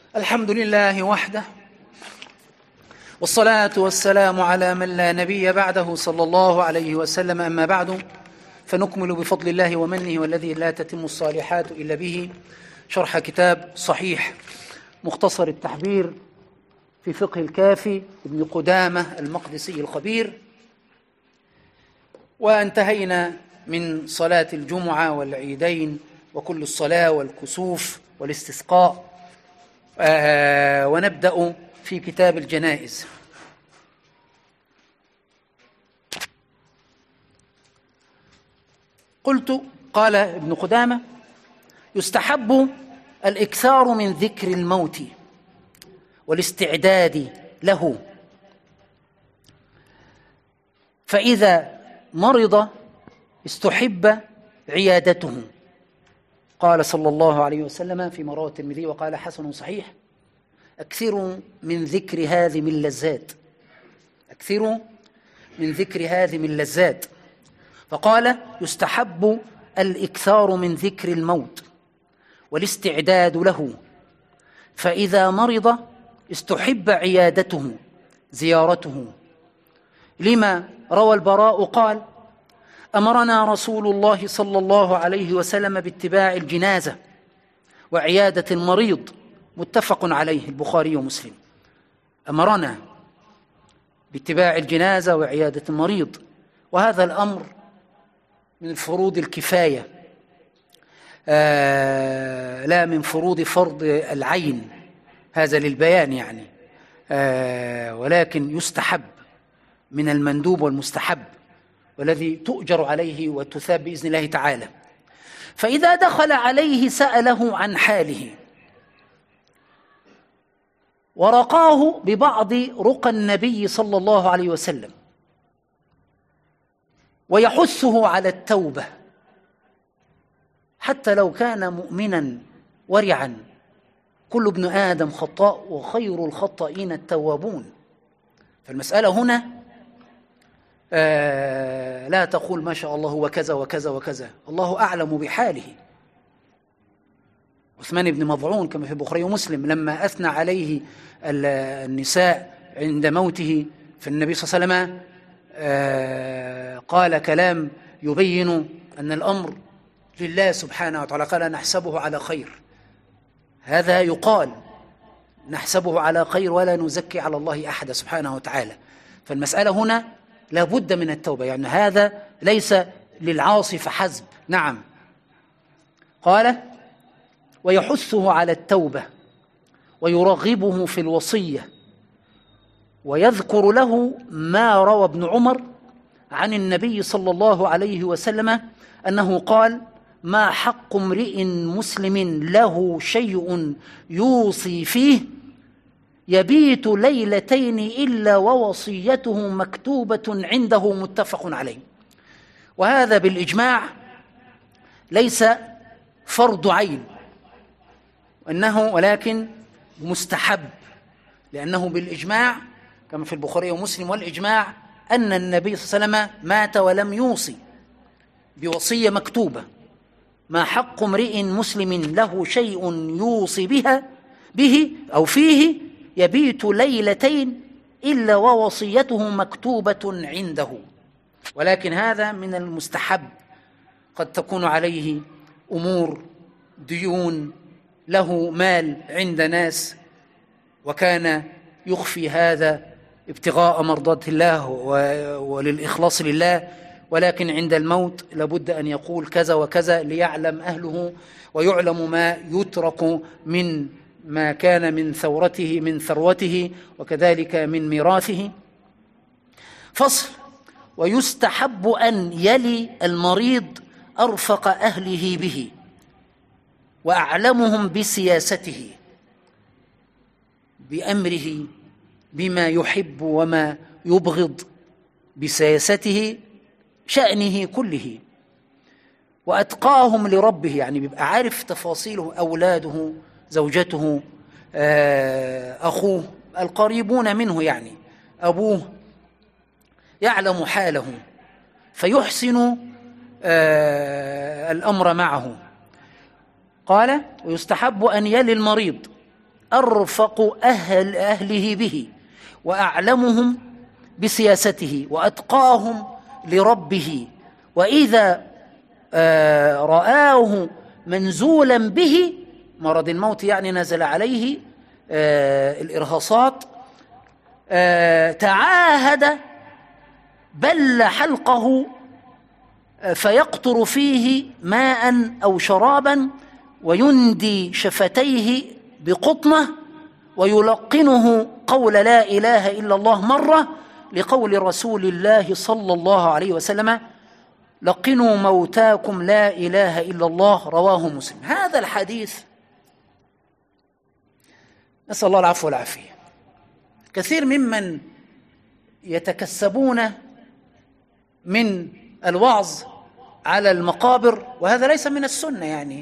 الحمد لله وحده، والصلاة والسلام على من لا نبي بعده صلى الله عليه وسلم. أما بعد، فنكمل بفضل الله ومنه والذي لا تتم الصالحات إلا به شرح كتاب صحيح مختصر التحبير في فقه الكافي ابن قدامة المقدسي الخبير. وانتهينا من صلاة الجمعة والعيدين وكل الصلاة والكسوف والاستسقاء، ونبدأ في كتاب الجنائز. قال ابن قدامة: يستحب الإكثار من ذكر الموت والاستعداد له، فإذا مرض استحب عيادته. قال صلى الله عليه وسلم فيما رواه الترمذي وقال حسن صحيح: أكثروا من ذكر هذه اللذات، أكثروا من ذكر هذه اللذات. فقال: يستحب الإكثار من ذكر الموت والاستعداد له، فإذا مرض استحب عيادته زيارته، لما روى البراء قال: أمرنا رسول الله صلى الله عليه وسلم باتباع الجنازة وعيادة المريض، متفق عليه البخاري ومسلم. أمرنا باتباع الجنازة وعيادة المريض، وهذا الأمر من فروض الكفاية، لا من فروض فرض العين، هذا للبيان يعني، ولكن يستحب من المندوب والمستحب، والذي تؤجر عليه وتثاب بإذن الله تعالى. فإذا دخل عليه سأله عن حاله ورقاه ببعض رقى النبي صلى الله عليه وسلم، ويحثه على التوبة حتى لو كان مؤمنا ورعا. كل ابن آدم خطاء وخير الخطائين التوابون. فالمسألة هنا لا تقول ما شاء الله وكذا وكذا وكذا، الله أعلم بحاله. عثمان بن مظعون كما في البخاري ومسلم لما أثنى عليه النساء عند موته، فالنبي صلى الله عليه وسلم قال كلام يبين أن الأمر لله سبحانه وتعالى، قال: نحسبه على خير. هذا يقال نحسبه على خير ولا نزكي على الله أحد سبحانه وتعالى. فالمسألة هنا لا بد من التوبة، يعني هذا ليس للعاصي فحسب. نعم. قال: ويحثه على التوبة ويرغبه في الوصية، ويذكر له ما روى ابن عمر عن النبي صلى الله عليه وسلم أنه قال: ما حق امرئ مسلم له شيء يوصي فيه يبيت ليلتين إلا ووصيته مكتوبة عنده، متفق عليه. وهذا بالإجماع ليس فرض عين، ولكن مستحب، لأنه بالإجماع كما في البخاري ومسلم والإجماع أن النبي صلى الله عليه وسلم مات ولم يوصي بوصية مكتوبة. ما حق امرئ مسلم له شيء يوصي به أو فيه يبيت ليلتين إلا ووصيته مكتوبة عنده. ولكن هذا من المستحب، قد تكون عليه أمور، ديون، له مال عند ناس، وكان يخفي هذا ابتغاء مرضات الله وللإخلاص لله، ولكن عند الموت لابد أن يقول كذا وكذا ليعلم أهله ويعلم ما يترك من ما كان من ثروته وكذلك من ميراثه. فصل: ويستحب أن يلي المريض أرفق أهله به وأعلمهم بسياسته، بأمره بما يحب وما يبغض، بسياسته شأنه كله، وأتقاهم لربه، يعني بيبقى عارف تفاصيله، أولاده، زوجته، أخوه، القريبون منه، يعني أبوه، يعلم حاله فيحسن الأمر معه. قال: ويستحب أن يلي المريض أرفق أهله به، وأعلمهم بسياسته، وأتقاهم لربه، وإذا رآه منزولا به مرض الموت، يعني نزل عليه الإرهاصات، تعاهد بل حلقه فيقطر فيه ماء أو شرابا، ويندي شفتيه بقطنه، ويلقنه قول لا إله إلا الله مرة، لقول رسول الله صلى الله عليه وسلم: لقنوا موتاكم لا إله إلا الله، رواه مسلم. هذا الحديث نسأل الله العفو والعافية. كثير ممن يتكسبون من الوعظ على المقابر، وهذا ليس من السنة، يعني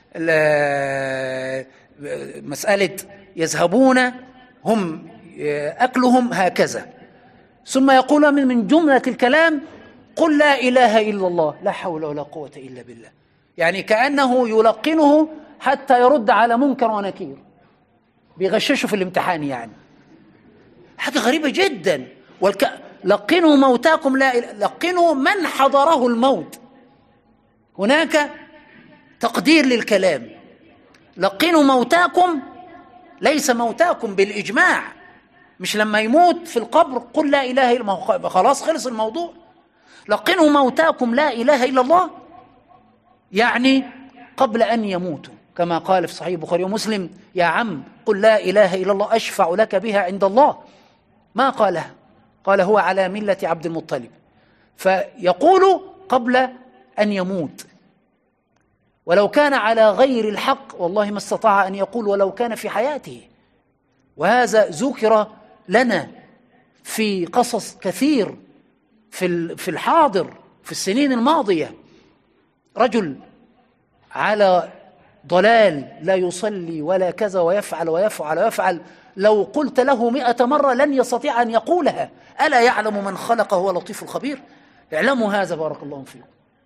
مسألة يذهبون هم أكلهم هكذا، ثم يقولون من جملة الكلام: قل لا إله إلا الله، لا حول ولا قوة إلا بالله، يعني كأنه يلقنه حتى يرد على منكر ونكير، بيغششه في الامتحان، يعني حاجة غريبة جدا. لقنوا موتاكم لا إله، لقنوا من حضره الموت، هناك تقدير للكلام. لقنوا موتاكم ليس موتاكم بالإجماع، مش لما يموت في القبر قل لا إله إلا الله، خلاص خلص الموضوع. لقنوا موتاكم لا إله إلا الله يعني قبل أن يموتوا، كما قال في صحيح البخاري ومسلم: يا عم قل لا إله إلا الله أشفع لك بها عند الله. ما قالها، قال: هو على ملة عبد المطلب. فيقول قبل أن يموت، ولو كان على غير الحق والله ما استطاع أن يقول ولو كان في حياته. وهذا ذكر لنا في قصص كثير في الحاضر، في السنين الماضية، رجل على ضلال لا يصلي ولا كذا، ويفعل ويفعل ويفعل، لو قلت له 100 مرة لن يستطيع أن يقولها. ألا يعلم من خلق هو لطيف الخبير؟ اعلموا هذا، بارك الله فيكم.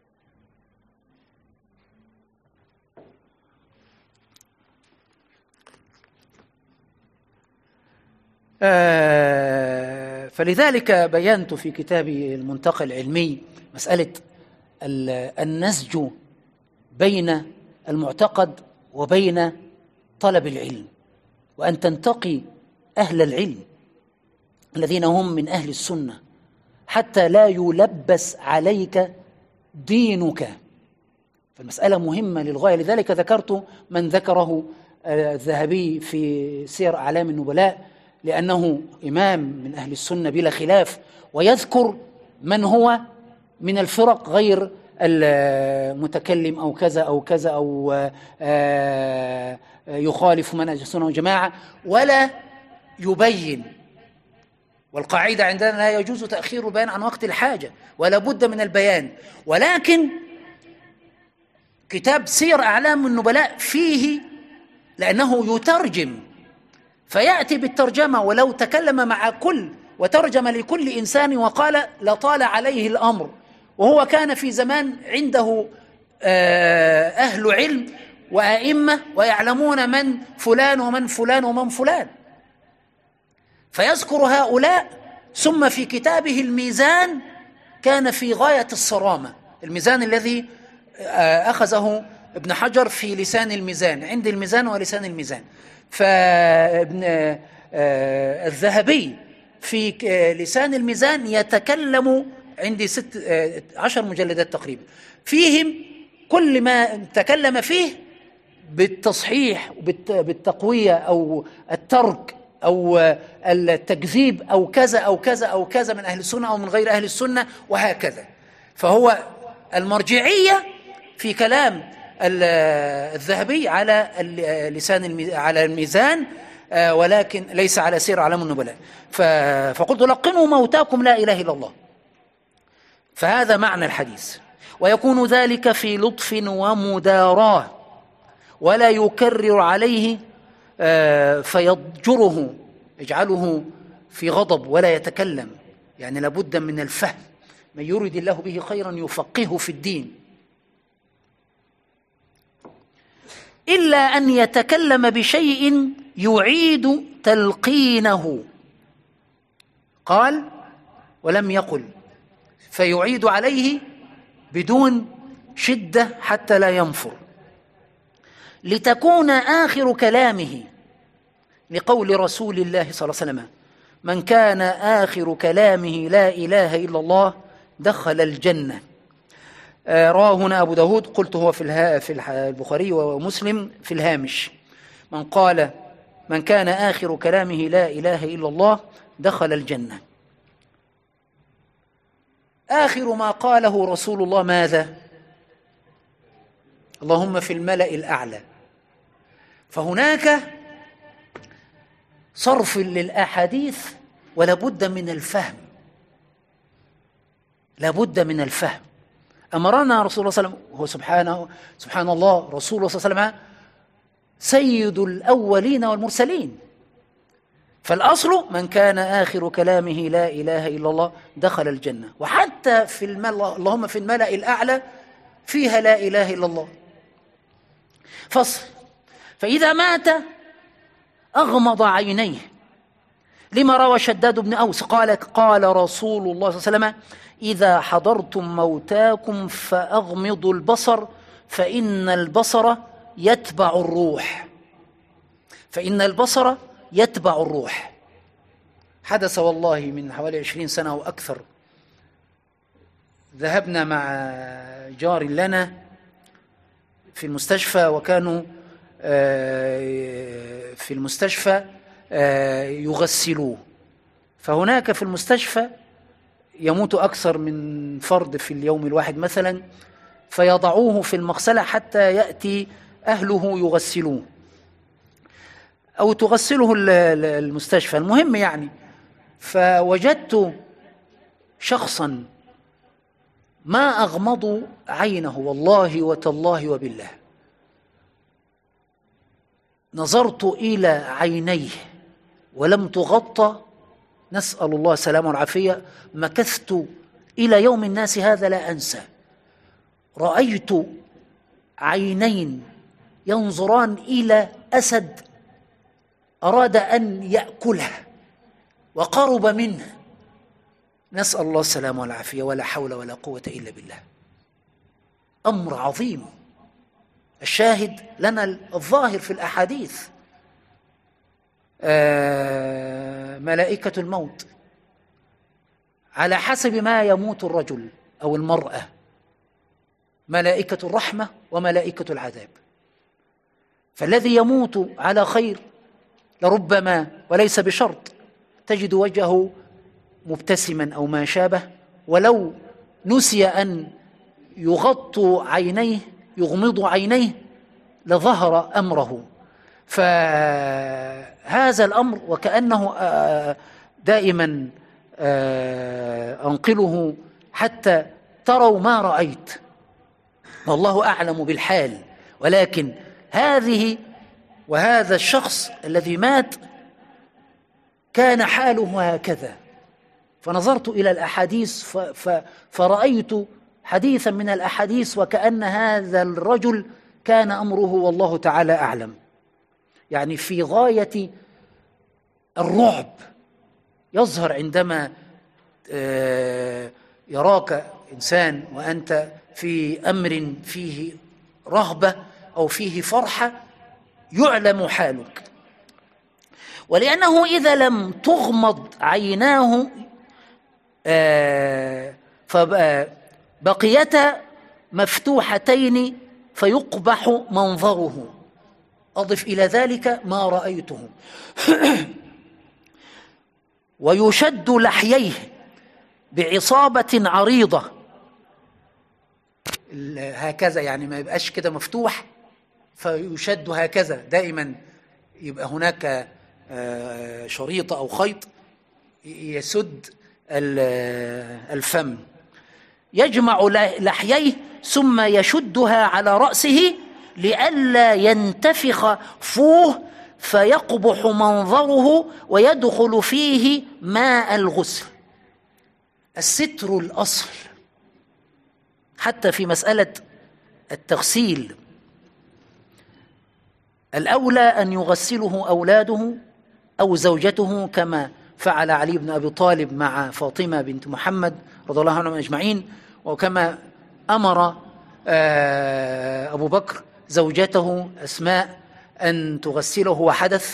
فلذلك بينت في كتابي المنتقى العلمي مسألة النسج بين المعتقد وبين طلب العلم، وأن تنتقي أهل العلم الذين هم من أهل السنة حتى لا يلبس عليك دينك. فالمسألة مهمة للغاية. لذلك ذكرت من ذكره الذهبي في سير أعلام النبلاء، لأنه إمام من أهل السنة بلا خلاف، ويذكر من هو من الفرق غير المتكلم أو كذا أو كذا، أو يخالف منهج السنة والجماعة، ولا يبين. والقاعدة عندنا: لا يجوز تأخير البيان عن وقت الحاجة، ولا بد من البيان. ولكن كتاب سير أعلام النبلاء فيه، لأنه يترجم، فيأتي بالترجمة، ولو تكلم مع كل وترجم لكل إنسان وقال لطال عليه الأمر. وهو كان في زمان عنده أهل علم وأئمة ويعلمون من فلان ومن فلان ومن فلان، فيذكر هؤلاء. ثم في كتابه الميزان كان في غاية الصرامة، الميزان الذي أخذه ابن حجر في لسان الميزان، عند الميزان ولسان الميزان. فابن الذهبي في لسان الميزان يتكلم، عندي 16 مجلدات تقريبا، فيهم كل ما تكلم فيه بالتصحيح بالتقوية أو الترك أو التكذيب أو كذا أو كذا أو كذا من أهل السنة أو من غير أهل السنة وهكذا. فهو المرجعية في كلام الذهبي على لسان على الميزان، ولكن ليس على سير أعلام النبلاء. فقلت: لقنوا موتاكم لا إله إلا الله. فهذا معنى الحديث. ويكون ذلك في لطف ومداراة، ولا يكرر عليه فيضجره، يجعله في غضب ولا يتكلم، يعني لابد من الفهم. من يريد الله به خيرا يفقهه في الدين، إلا أن يتكلم بشيء يعيد تلقينه. قال ولم يقل فيعيد عليه بدون شدة حتى لا ينفر، لتكون آخر كلامه، لقول رسول الله صلى الله عليه وسلم: من كان آخر كلامه لا إله إلا الله دخل الجنة. رواه هنا أبو داود، قلت هو في البخاري ومسلم في الهامش. من قال من كان آخر كلامه لا إله إلا الله دخل الجنة. آخر ما قاله رسول الله ماذا؟ اللهم في الملأ الأعلى. فهناك صرف للأحاديث ولا بد من الفهم، لا بد من الفهم. أمرنا رسول الله صلى الله عليه وسلم، هو سبحان الله، رسول الله صلى الله عليه وسلم سيد الأولين والمرسلين، فالأصل من كان آخر كلامه لا إله إلا الله دخل الجنة. وحتى في اللهم في الملأ الأعلى فيها لا إله إلا الله. فصل: فإذا مات أغمض عينيه، لما روى شداد بن أوس قال رسول الله صلى الله عليه وسلم: إذا حضرتم موتاكم فأغمضوا البصر فإن البصر يتبع الروح، فإن البصر يتبع الروح. حدث والله من حوالي 20 سنة أو أكثر، ذهبنا مع جار لنا في المستشفى، وكانوا في المستشفى يغسلوه. فهناك في المستشفى يموت أكثر من فرد في اليوم الواحد مثلا، فيضعوه في المغسلة حتى يأتي أهله يغسلوه أو تغسله المستشفى. المهم يعني، فوجدت شخصا ما أغمض عينه والله وتالله وبالله، نظرت إلى عينيه ولم تغطى، نسأل الله السلامة والعافية. مكثت إلى يوم الناس هذا لا أنسى، رأيت عينين ينظران إلى أسد أراد أن يأكله وقرب منه، نسأل الله السلامة والعافية، ولا حول ولا قوة إلا بالله. أمر عظيم. الشاهد لنا الظاهر في الأحاديث، ملائكة الموت على حسب ما يموت الرجل أو المرأة، ملائكة الرحمة وملائكة العذاب. فالذي يموت على خير لربما وليس بشرط تجد وجهه مبتسما أو ما شابه، ولو نسي أن يغطوا عينيه يغمض عينيه لظهر أمره. فهذا الأمر وكأنه دائما أنقله حتى تروا ما رأيت، والله أعلم بالحال. ولكن وهذا الشخص الذي مات كان حاله هكذا. فنظرت إلى الأحاديث فرأيت حديثا من الأحاديث وكأن هذا الرجل كان أمره والله تعالى أعلم، يعني في غاية الرعب يظهر عندما يراك إنسان وأنت في أمر فيه رهبة أو فيه فرحة، يعلم حالك. ولأنه إذا لم تغمض عيناه فبقيتا مفتوحتين فيقبح منظره. أضف إلى ذلك ما رأيته. ويشد لحييه بعصابة عريضة، هكذا يعني ما يبقاش كده مفتوح، فيشد هكذا دائما، يبقى هناك شريطة أو خيط يسد الفم. يجمع لحييه ثم يشدها على رأسه لئلا ينتفخ فوه فيقبح منظره ويدخل فيه ماء الغسل. الستر الأصل حتى في مسألة التغسيل. الأولى أن يغسله أولاده أو زوجته كما فعل علي بن أبي طالب مع فاطمة بنت محمد رضي الله عنهم أجمعين، وكما أمر أبو بكر زوجته أسماء أن تغسله وحدث.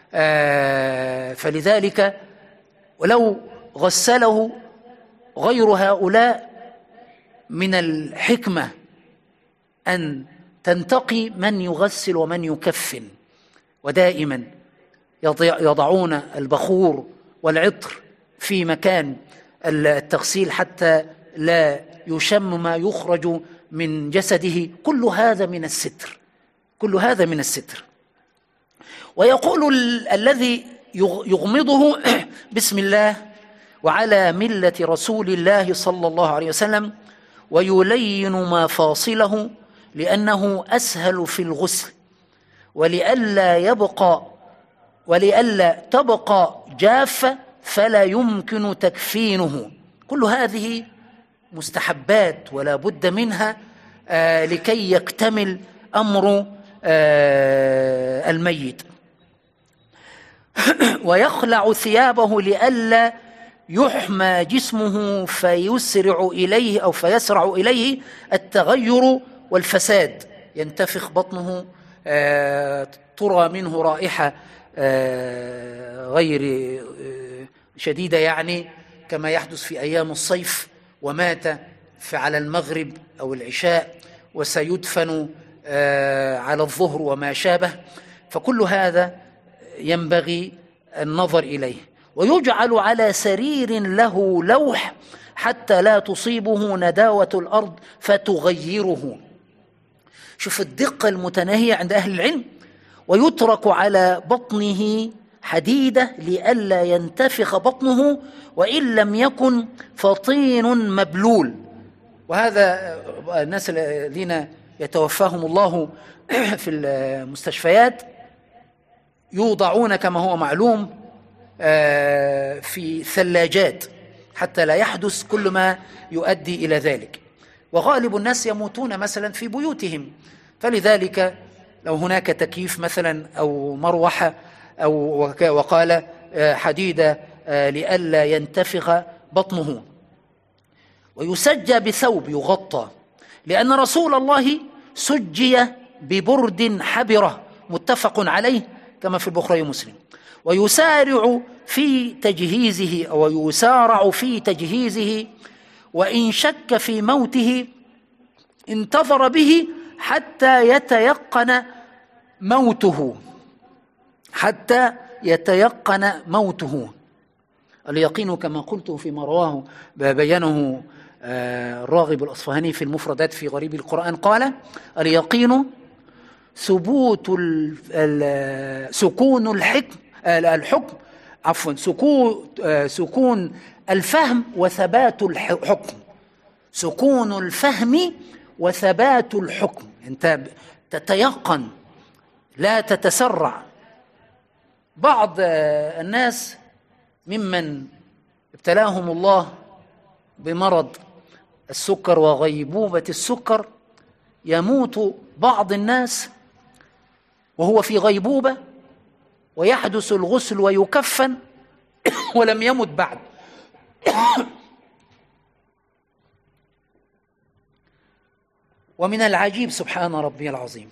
فلذلك ولو غسله غير هؤلاء من الحكمة أن تنتقي من يغسل ومن يكفن، ودائما يضعون البخور والعطر في مكان التغسيل حتى لا يشم ما يخرج من جسده. كل هذا من الستر، كل هذا من الستر. ويقول الذي يغمضه بسم الله وعلى ملة رسول الله صلى الله عليه وسلم، ويلين مفاصله لأنه أسهل في الغسل، ولئلا تبقى جافة فلا يمكن تكفينه. كل هذه مستحبات ولا بد منها لكي يكتمل أمر الميت. ويخلع ثيابه لئلا يحمى جسمه فيسرع إليه التغير والفساد، ينتفخ بطنه، ترى منه رائحة غير شديدة، يعني كما يحدث في أيام الصيف، ومات على المغرب أو العشاء وسيدفن على الظهر وما شابه. فكل هذا ينبغي النظر إليه. ويجعل على سرير له لوح حتى لا تصيبه نداوة الأرض فتغيره. شوف الدقة المتناهية عند أهل العلم. ويترك على بطنه حديدة لئلا ينتفخ بطنه، وإن لم يكن فطين مبلول. وهذا الناس الذين يتوفاهم الله في المستشفيات يوضعون كما هو معلوم في ثلاجات حتى لا يحدث كل ما يؤدي إلى ذلك. وغالب الناس يموتون مثلا في بيوتهم، فلذلك لو هناك تكييف مثلا أو مروحة وقال حديدة لئلا ينتفخ بطنه. ويسجى بثوب يغطى، لأن رسول الله سجي ببرد حبرة متفق عليه كما في البخاري ومسلم. ويسارع في تجهيزه وإن شك في موته انتظر به حتى يتيقن موته. اليقين كما قلت فيما رواه بيانه الراغب الأصفهاني في المفردات في غريب القرآن، قال: اليقين ثبوت سكون سكون الفهم وثبات الحكم. سكون الفهم وثبات الحكم، أنت تتيقن لا تتسرع. بعض الناس ممن ابتلاهم الله بمرض السكر وغيبوبة السكر، يموت بعض الناس وهو في غيبوبة ويحدث الغسل ويكفن ولم يمت بعد. ومن العجيب سبحان ربي العظيم،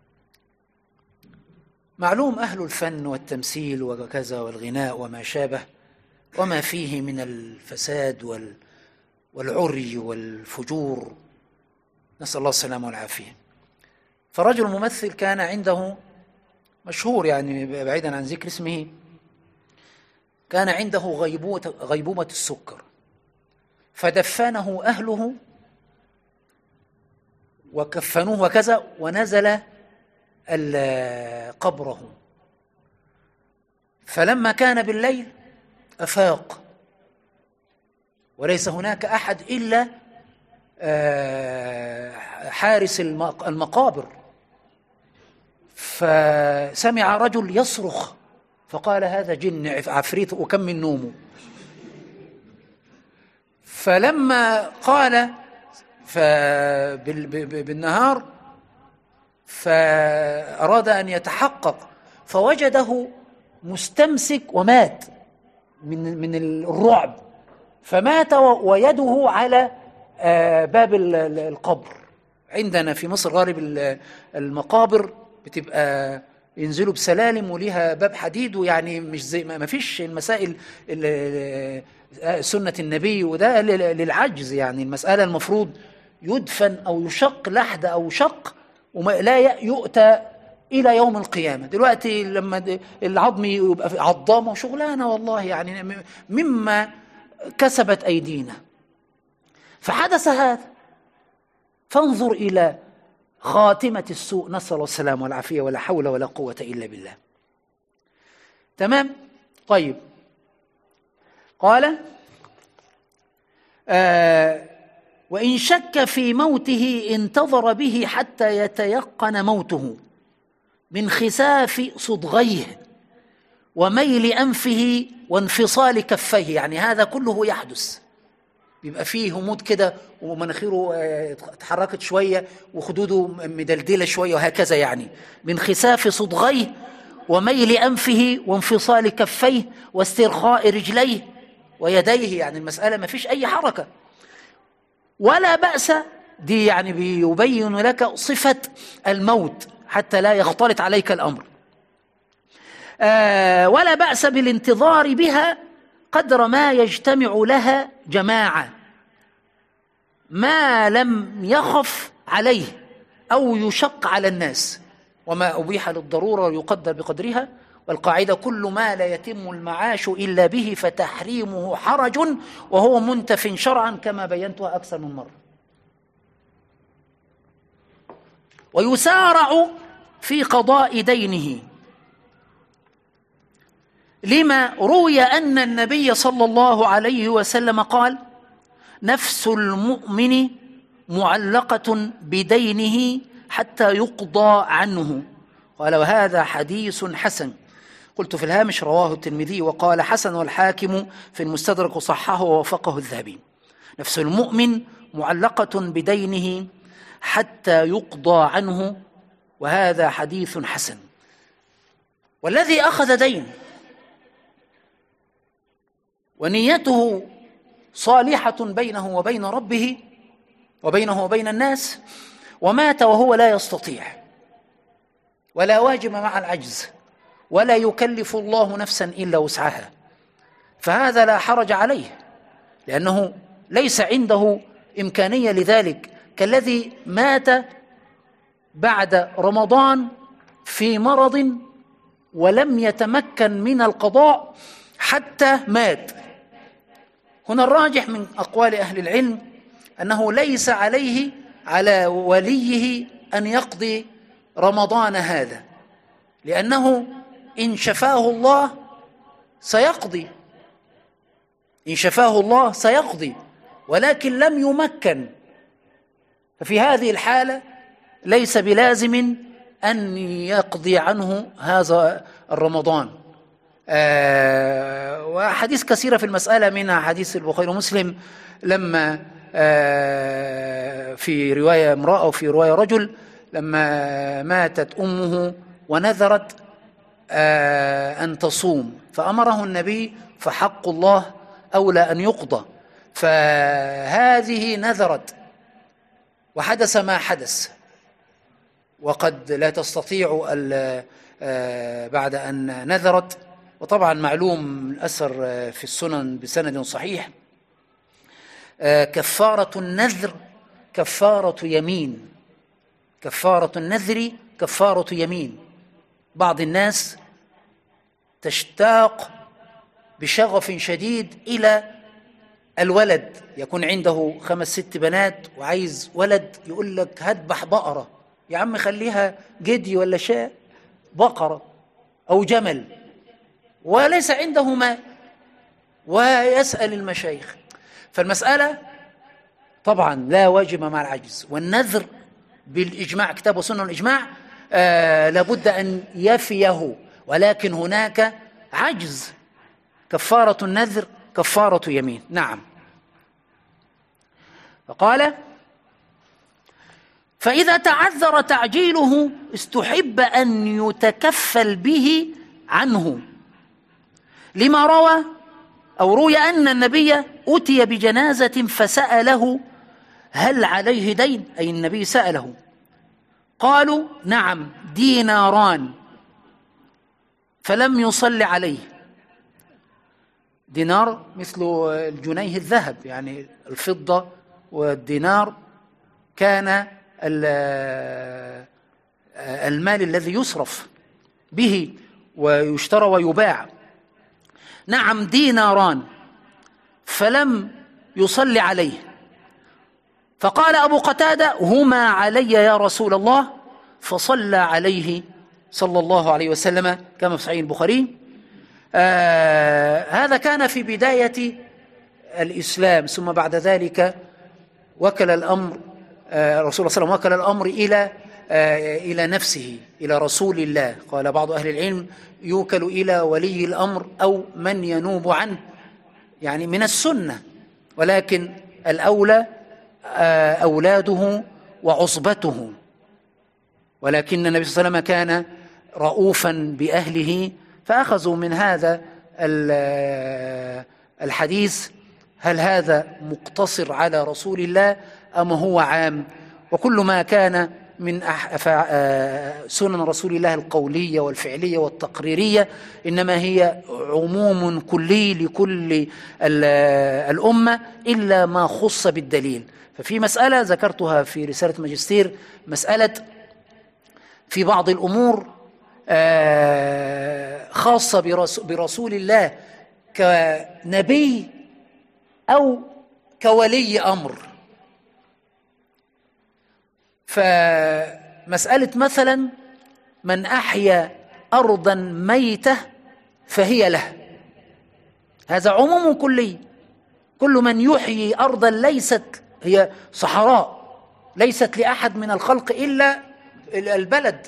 معلوم أهل الفن والتمثيل وكذا والغناء وما شابه وما فيه من الفساد والعري والفجور، نسأل الله السلامة والعافية. فرجل ممثل كان عنده مشهور، يعني بعيدا عن ذكر اسمه، كان عنده غيبوبة السكر، فدفنه أهله وكفنوه وكذا، ونزل قبره. فلما كان بالليل أفاق وليس هناك أحد إلا حارس المقابر، فسمع رجل يصرخ فقال: هذا جن عفريت وكم من نومه. فلما قال بالنهار فأراد أن يتحقق فوجده مستمسك ومات من الرعب، فمات ويده على باب القبر. عندنا في مصر غالب المقابر بتبقى ينزلوا بسلالم وليها باب حديد، ويعني مش زي ما فيش المسائل سنة النبي، وده للعجز. يعني المسألة المفروض يدفن أو يشق لحد أو شق ولا يؤتى إلى يوم القيامة. دلوقتي لما العظم يبقى عظامة شغلانة والله، يعني مما كسبت أيدينا. فحدث هذا، فانظر إلى خاتمة السوء، نسأل الله السلامة والعافية، ولا حول ولا قوة إلا بالله. تمام؟ طيب، قال وإن شك في موته انتظر به حتى يتيقن موته من خساف صدغيه وميل أنفه وانفصال كفيه. يعني هذا كله يحدث، بيبقى فيه همود كده ومناخيره اتحركت شوية وخدوده مدلدلة شوية وهكذا، يعني من خساف صدغيه وميل أنفه وانفصال كفيه واسترخاء رجليه ويديه. يعني المسألة ما فيش أي حركة ولا بأس. دي يعني بيبين لك صفة الموت حتى لا يختلط عليك الأمر. ولا بأس بالانتظار بها قدر ما يجتمع لها جماعة، ما لم يخف عليه أو يشق على الناس، وما أبيح للضرورة يقدر بقدرها. والقاعدة كل ما لا يتم المعاش إلا به فتحريمه حرج وهو منتف شرعا، كما بينتها أكثر من مرة. ويسارع في قضاء دينه لما روي أن النبي صلى الله عليه وسلم قال: نفس المؤمن معلقة بدينه حتى يقضى عنه. قال: وهذا حديث حسن. قلت في الهامش: رواه الترمذي وقال حسن، والحاكم في المستدرك وصححه ووافقه الذهبي. نفس المؤمن معلقة بدينه حتى يقضى عنه، وهذا حديث حسن. والذي أخذ دين ونيته صالحة بينه وبين ربه وبينه وبين الناس، ومات وهو لا يستطيع، ولا واجب مع العجز، ولا يكلف الله نفسا إلا وسعها، فهذا لا حرج عليه، لأنه ليس عنده إمكانية لذلك، كالذي مات بعد رمضان في مرض ولم يتمكن من القضاء حتى مات. هنا الراجح من أقوال أهل العلم أنه ليس عليه على وليه أن يقضي رمضان هذا، لأنه إن شفاه الله سيقضي، إن شفاه الله سيقضي، ولكن لم يمكن. ففي هذه الحالة ليس بلازم أن يقضي عنه هذا الرمضان. وحديث كثيرة في المسألة، منها حديث البخاري ومسلم لما في رواية امرأة وفي رواية رجل لما ماتت أمه ونذرت أن تصوم فأمره النبي، فحق الله أولى أن يقضى. فهذه نذرت وحدث ما حدث، وقد لا تستطيع بعد أن نذرت. وطبعا معلوم الأثر في السنن بسند صحيح: كفارة النذر كفارة يمين، كفارة النذر كفارة يمين. بعض الناس تشتاق بشغف شديد إلى الولد، يكون عنده 5-6 بنات وعايز ولد، يقول لك هذبح بقرة. يا عم خليها جدي ولا شاء، بقرة أو جمل، وليس عنده مال، ويسأل المشايخ. فالمسألة طبعا لا واجب مع العجز، والنذر بالإجماع، كتاب وسنة الإجماع لابد أن يفيه، ولكن هناك عجز. كفارة النذر كفارة يمين. نعم. فقال: فإذا تعذر تعجيله استحب أن يتكفل به عنه، لما روي أن النبي أتي بجنازة فسأله هل عليه دين، أي النبي سأله، قالوا نعم ديناران، فلم يصل عليه. دينار مثل الجنيه الذهب، يعني الفضة والدينار كان المال الذي يصرف به ويشترى ويباع. نعم ديناران، فلم يصل عليه. فقال أبو قتادة هما علي يا رسول الله، فصلى عليه صلى الله عليه وسلم كما في صحيح البخاري. هذا كان في بداية الإسلام، ثم بعد ذلك وكل الأمر رسول الله صلى الله عليه وسلم وكل الأمر إلى نفسه، إلى رسول الله. قال بعض أهل العلم يوكل إلى ولي الأمر أو من ينوب عنه، يعني من السنة، ولكن الأولى أولاده وعصبته. ولكن النبي صلى الله عليه وسلم كان رؤوفا بأهله، فأخذوا من هذا الحديث هل هذا مقتصر على رسول الله أم هو عام؟ وكل ما كان من سنن رسول الله القولية والفعلية والتقريرية إنما هي عموم كلي لكل الأمة إلا ما خص بالدليل. ففي مسألة ذكرتها في رسالة ماجستير، مسألة في بعض الأمور خاصة برسول الله كنبي أو كولي أمر. فمسألة مثلا من أحيا أرضا ميتة فهي له، هذا عموم كلي، كل من يحيي أرضا ليست هي صحراء، ليست لأحد من الخلق إلا البلد،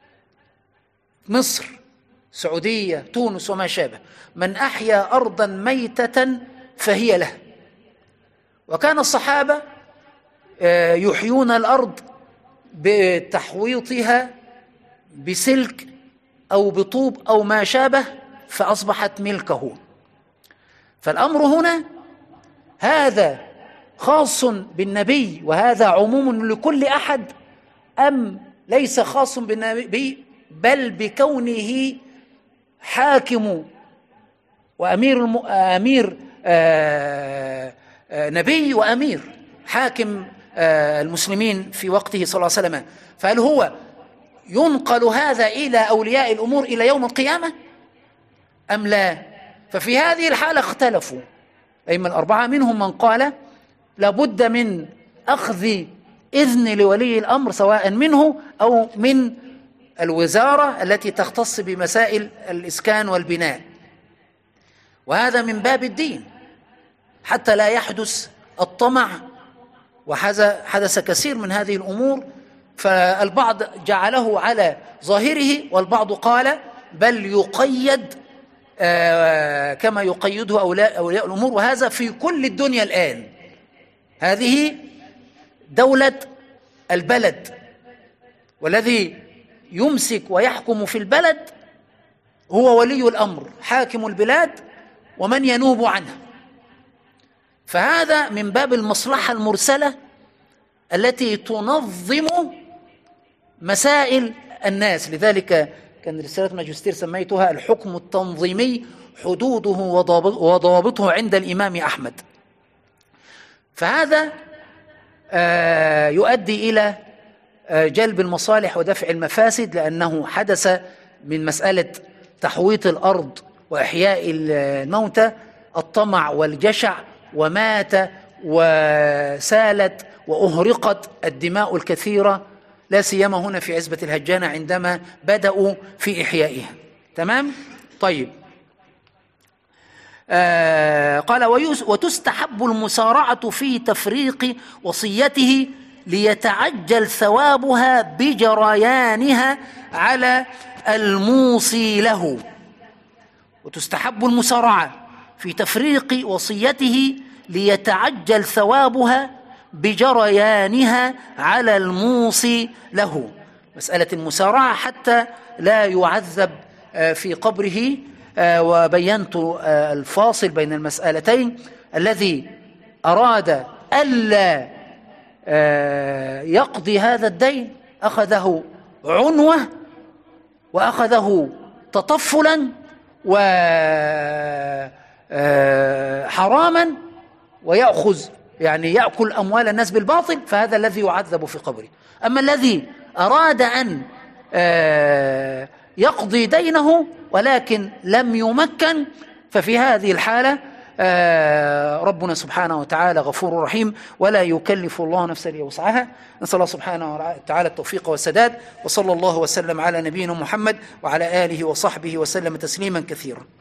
مصر، سعودية، تونس وما شابه، من أحيا أرضا ميتة فهي له. وكان الصحابة يحيون الأرض بتحويطها بسلك أو بطوب أو ما شابه فأصبحت ملكه. فالأمر هنا هذا خاص بالنبي وهذا عموم لكل أحد، أم ليس خاص بالنبي بل بكونه حاكم وأمير نبي وأمير حاكم المسلمين في وقته صلى الله عليه وسلم؟ فهل هو ينقل هذا إلى أولياء الأمور إلى يوم القيامة أم لا؟ ففي هذه الحالة اختلفوا أئمة الأربعة، منهم من قال لابد من أخذ إذن لولي الأمر سواء منه أو من الوزارة التي تختص بمسائل الإسكان والبناء، وهذا من باب الدين حتى لا يحدث الطمع، وحدث كثير من هذه الأمور. فالبعض جعله على ظاهره والبعض قال بل يقيد كما يقيده أولياء الأمور، وهذا في كل الدنيا الآن. هذه دولة البلد، والذي يمسك ويحكم في البلد هو ولي الأمر حاكم البلاد ومن ينوب عنه. فهذا من باب المصلحة المرسلة التي تنظم مسائل الناس. لذلك كان رسالة ماجستير سميتها الحكم التنظيمي حدوده وضوابطه عند الإمام أحمد. فهذا يؤدي إلى جلب المصالح ودفع المفاسد، لأنه حدث من مسألة تحويط الأرض وإحياء الموتى الطمع والجشع، ومات وسالت وأهرقت الدماء الكثيرة، لا سيما هنا في عزبة الهجانة عندما بدأوا في إحيائها. تمام؟ طيب. قال وتستحب المسارعة في تفريق وصيته ليتعجل ثوابها بجريانها على الموصي له. وتستحب المسارعة في تفريق وصيته ليتعجل ثوابها بجريانها على الموصي له، مسألة المسارعة حتى لا يعذب في قبره. وبينت الفاصل بين المسألتين. الذي أراد ألا يقضي هذا الدين أخذه عنوة وأخذه تطفلا وحراما، ويأخذ يعني يأكل أموال الناس بالباطل، فهذا الذي يعذب في قبره. أما الذي أراد أن يقضي دينه ولكن لم يمكن، ففي هذه الحالة ربنا سبحانه وتعالى غفور رحيم، ولا يكلف الله نفسا إلا وسعها. نسأل الله سبحانه وتعالى التوفيق والسداد، وصلى الله وسلم على نبينا محمد وعلى آله وصحبه وسلم تسليما كثيرا.